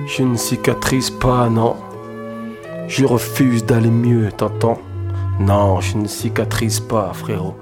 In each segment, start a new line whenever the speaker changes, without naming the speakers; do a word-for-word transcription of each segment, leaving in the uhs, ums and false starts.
Je ne cicatrise pas, non. Je refuse d'aller mieux, t'entends? Non, je ne cicatrise pas, frérot.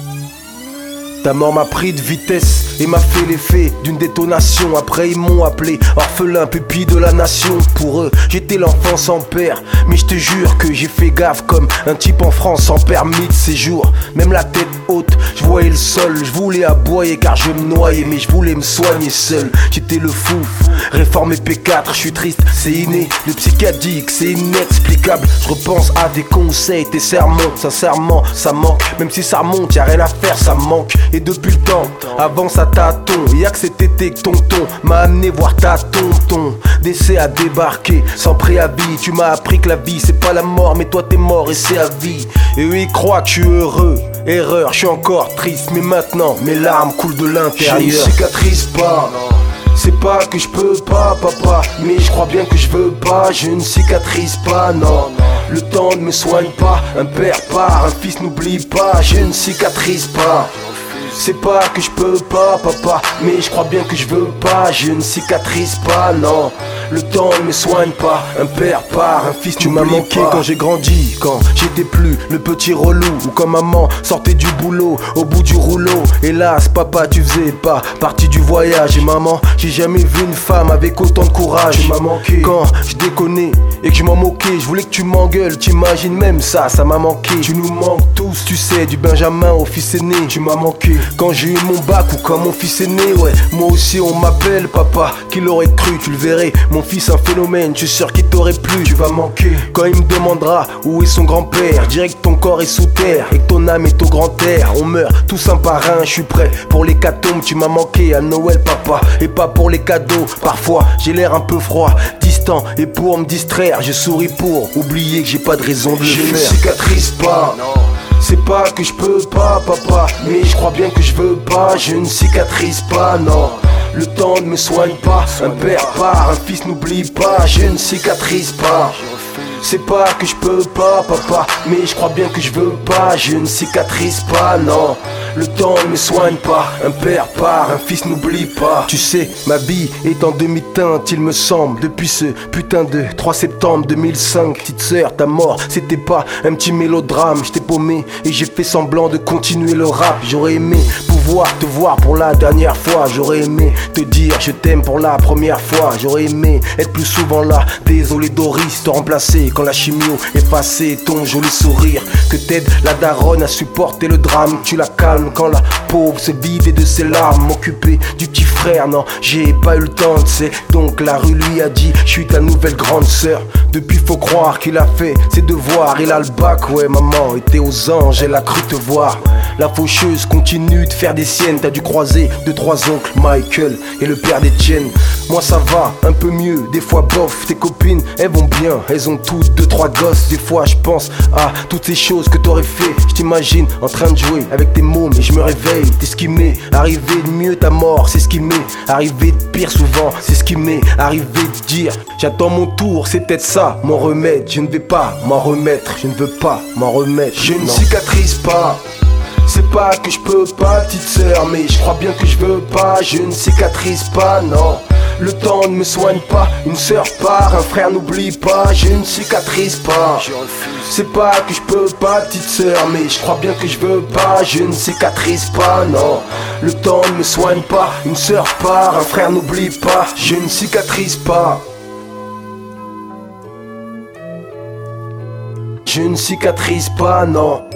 Ta mort m'a pris de vitesse et m'a fait l'effet d'une détonation. Après ils m'ont appelé orphelin, pupille de la nation. Pour eux, j'étais l'enfant sans père. Mais je te jure que j'ai fait gaffe comme un type en France sans permis de séjour. Même la tête haute, je voyais le sol. Je voulais aboyer car je me noyais, mais je voulais me soigner seul. J'étais le fou, réformé P quatre, je suis triste, c'est inné. Le psychiatrique, c'est inexplicable. Je repense à des conseils, tes sermons. Sincèrement, ça manque, même si ça remonte, y'a rien à faire, ça manque. Et depuis le temps, avant ça tâton. Y'a que cet été que tonton m'a amené voir ta tonton. Décès à débarquer, sans préavis. Tu m'as appris que la vie c'est pas la mort, mais toi t'es mort et c'est à vie. Et eux ils croient que je suis heureux. Erreur, je suis encore triste, mais maintenant mes larmes coulent de l'intérieur. Je ne cicatrise pas. C'est pas que je peux pas, papa, mais je crois bien que je veux pas. Je ne cicatrise pas, non. Le temps ne me soigne pas. Un père part, un fils n'oublie pas. Je ne cicatrise pas. C'est pas que je peux pas, papa, mais je crois bien que je veux pas. Je ne cicatrise pas, non. Le temps ne me soigne pas. Un père part, un fils tu m'as manqué pas. Quand j'ai grandi, quand j'étais plus le petit relou. Ou quand maman sortait du boulot au bout du rouleau. Hélas papa tu faisais pas partie du voyage. Et maman, j'ai jamais vu une femme avec autant de courage. Tu m'as manqué quand je déconnais et que je m'en moquais. Je voulais que tu m'engueules, t'imagines même ça, ça m'a manqué. Tu nous manques tous, tu sais, du Benjamin au fils aîné. Tu m'as manqué quand j'ai eu mon bac ou quand mon fils est né, ouais. Moi aussi on m'appelle papa, qui l'aurait cru, tu le verrais. Mon fils un phénomène, je suis sûr qu'il t'aurait plu. Tu vas manquer quand il me demandera où est son grand-père. Je dirais que ton corps est sous terre et que ton âme est au grand air. On meurt tous un par un, je suis prêt pour l'hécatombe. Tu m'as manqué à Noël papa, et pas pour les cadeaux. Parfois j'ai l'air un peu froid, distant, et pour me distraire je souris pour oublier que j'ai pas de raison de le faire. Je ne cicatrise pas. C'est pas que je peux pas, papa, mais je crois bien que je veux pas. Je ne cicatrise pas, non. Le temps ne me soigne pas. Un père part, un fils n'oublie pas. Je ne cicatrise pas. C'est pas que je peux pas, papa, mais je crois bien que je veux pas. Je ne cicatrise pas, non. Le temps ne me soigne pas. Un père part, un fils n'oublie pas. Tu sais, ma vie est en demi-teinte, il me semble. Depuis ce putain de trois septembre deux mille cinq. Petite sœur, ta mort, c'était pas un petit mélodrame. J't'ai paumé et j'ai fait semblant de continuer le rap. J'aurais aimé pouvoir te voir pour la dernière fois. J'aurais aimé te dire je t'aime pour la première fois. J'aurais aimé être plus souvent là. Désolé Doris, te remplacer quand la chimio est passée. Ton joli sourire que t'aide la daronne à supporter le drame. Tu la calmes quand la pauvre se vide de ses larmes. M'occuper du petit frère, non, j'ai pas eu le temps, tu sais. Donc la rue lui a dit, je suis ta nouvelle grande sœur. Depuis faut croire qu'il a fait ses devoirs. Il a le bac, ouais maman était aux anges, elle a cru te voir. La faucheuse continue de faire des siennes. T'as dû croiser deux trois oncles, Michael et le père d'Etienne. Moi ça va, un peu mieux, des fois bof. Tes copines, elles vont bien, elles ont toutes deux trois gosses. Des fois je pense à toutes ces choses que t'aurais fait. Je t'imagine en train de jouer avec tes mômes et je me réveille. T'es ce qui m'est arrivé de mieux, ta mort, c'est ce qui m'est arrivé de pire souvent. C'est ce qui m'est arrivé de dire j'attends mon tour, c'est peut-être ça mon remède. Je ne vais pas m'en remettre, je ne veux pas m'en remettre. Je ne cicatrise pas. C'est pas que je peux pas, petite sœur, mais je crois bien que je veux pas. Je ne cicatrise pas, non. Le temps ne me soigne pas. Une sœur part, un frère n'oublie pas. Je ne cicatrise pas. C'est pas que je peux pas, petite sœur, mais je crois bien que je veux pas. Je ne cicatrise pas, non. Le temps ne me soigne pas. Une sœur part, un frère n'oublie pas. Je ne cicatrise pas. Je ne cicatrise pas, non.